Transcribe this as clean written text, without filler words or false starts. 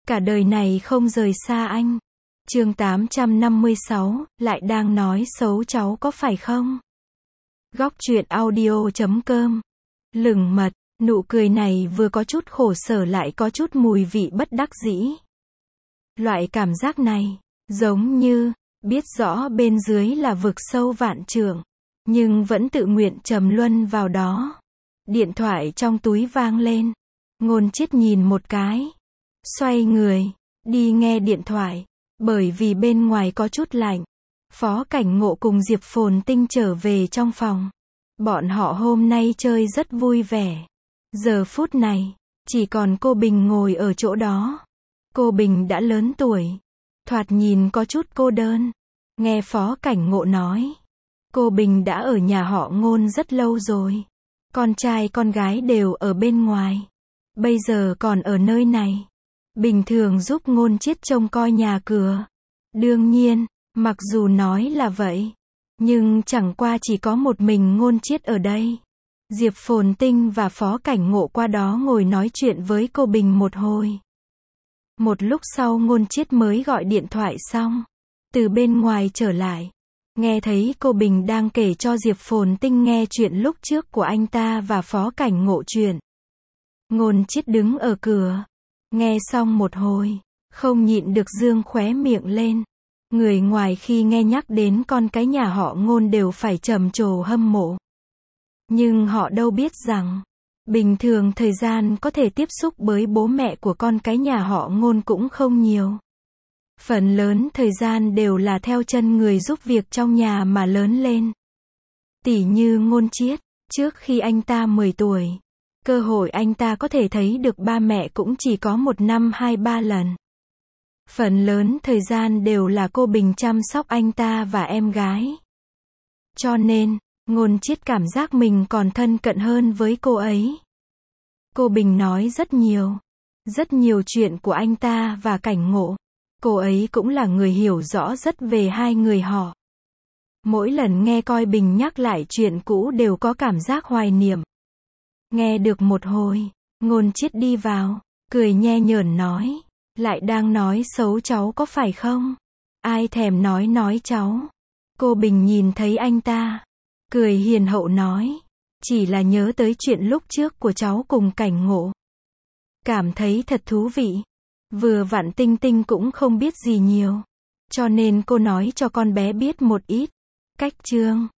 Cả đời này không rời xa anh. Chương 856, lại đang nói xấu cháu có phải không? Góc truyện audio.com. Lừng mật, nụ cười này vừa có chút khổ sở lại có chút mùi vị bất đắc dĩ. Loại cảm giác này, giống như, biết rõ bên dưới là vực sâu vạn trượng, nhưng vẫn tự nguyện trầm luân vào đó. Điện thoại trong túi vang lên. Ngôn Chiết nhìn một cái. Xoay người, đi nghe điện thoại. Bởi vì bên ngoài có chút lạnh. Phó Cảnh Ngộ cùng Diệp Phồn Tinh trở về trong phòng. Bọn họ hôm nay chơi rất vui vẻ. Giờ phút này, chỉ còn cô Bình ngồi ở chỗ đó. Cô Bình đã lớn tuổi. Thoạt nhìn có chút cô đơn. Nghe Phó Cảnh Ngộ nói. Cô Bình đã ở nhà họ Ngôn rất lâu rồi. Con trai con gái đều ở bên ngoài. Bây giờ còn ở nơi này. Bình thường giúp Ngôn Chiết trông coi nhà cửa. Đương nhiên, mặc dù nói là vậy, nhưng chẳng qua chỉ có một mình Ngôn Chiết ở đây. Diệp Phồn Tinh và Phó Cảnh Ngộ qua đó ngồi nói chuyện với cô Bình một hồi. Một lúc sau Ngôn Chiết mới gọi điện thoại xong. Từ bên ngoài trở lại. Nghe thấy cô Bình đang kể cho Diệp Phồn Tinh nghe chuyện lúc trước của anh ta và Phó Cảnh Ngộ chuyện. Ngôn Chiết đứng ở cửa. Nghe xong một hồi, không nhịn được dương khóe miệng lên. Người ngoài khi nghe nhắc đến con cái nhà họ Ngôn đều phải trầm trồ hâm mộ. Nhưng họ đâu biết rằng, bình thường thời gian có thể tiếp xúc với bố mẹ của con cái nhà họ Ngôn cũng không nhiều. Phần lớn thời gian đều là theo chân người giúp việc trong nhà mà lớn lên. Tỉ như Ngôn Chiết, trước khi anh ta 10 tuổi, cơ hội anh ta có thể thấy được ba mẹ cũng chỉ có một năm 2-3 lần. Phần lớn thời gian đều là cô Bình chăm sóc anh ta và em gái. Cho nên, Ngôn Chiết cảm giác mình còn thân cận hơn với cô ấy. Cô Bình nói rất nhiều chuyện của anh ta và Cảnh Ngộ. Cô ấy cũng là người hiểu rõ rất về hai người họ. Mỗi lần nghe coi Bình nhắc lại chuyện cũ đều có cảm giác hoài niệm. Nghe được một hồi, Ngôn Chiết đi vào, cười nhe nhởn nói, lại đang nói xấu cháu có phải không? Ai thèm nói cháu. Cô Bình nhìn thấy anh ta, cười hiền hậu nói, chỉ là nhớ tới chuyện lúc trước của cháu cùng Cảnh Ngộ. Cảm thấy thật thú vị. Vừa vặn Tinh Tinh cũng không biết gì nhiều. Cho nên cô nói cho con bé biết một ít. Cách chương